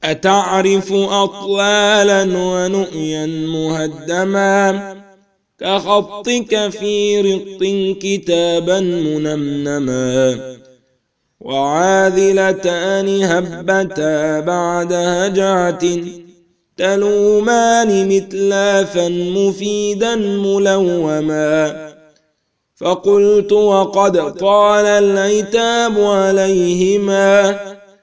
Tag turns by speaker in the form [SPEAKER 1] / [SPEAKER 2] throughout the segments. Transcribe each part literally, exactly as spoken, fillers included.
[SPEAKER 1] أتعرف أطلالا ونؤيا مهدما كخطك في رق كتابا منمنما وعاذلتان هبتا بعد هجعة تلومان متلافا مفيدا ملوما فقلت وقد طال العتاب عليهما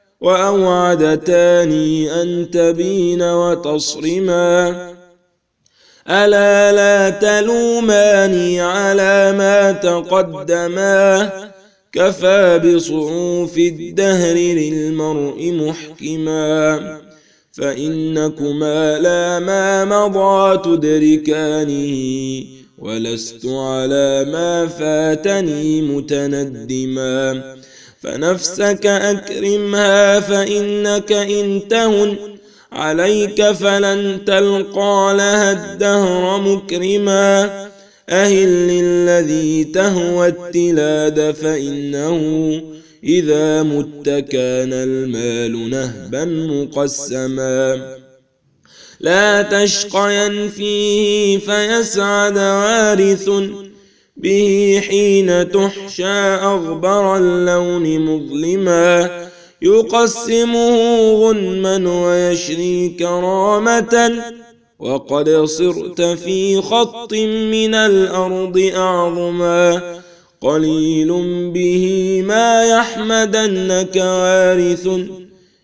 [SPEAKER 1] وأوعدتاني أن تبين وتصرما ألا لا تلوماني على ما تقدما كفى بصعوف الدهر للمرء محكما فإنكما لا ما مضى تدركانه ولست على ما فاتني متندما فنفسك أكرمها فإنك إن تهن عليك فلن تلقى لها الدهر مكرما أهل للذي تهوى التلاد فإنه إذا مت كان المال نهبا مقسما لا تشقين فيه فيسعد وارث به حين تحشى أغبر اللون مظلما يقسمه غنما ويشري كرامة وقد صرت في خط من الأرض أعظما قليل به ما يحمدنك وارث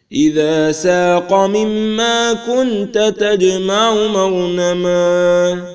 [SPEAKER 1] إذا ساق مما كنت تجمع مغنما.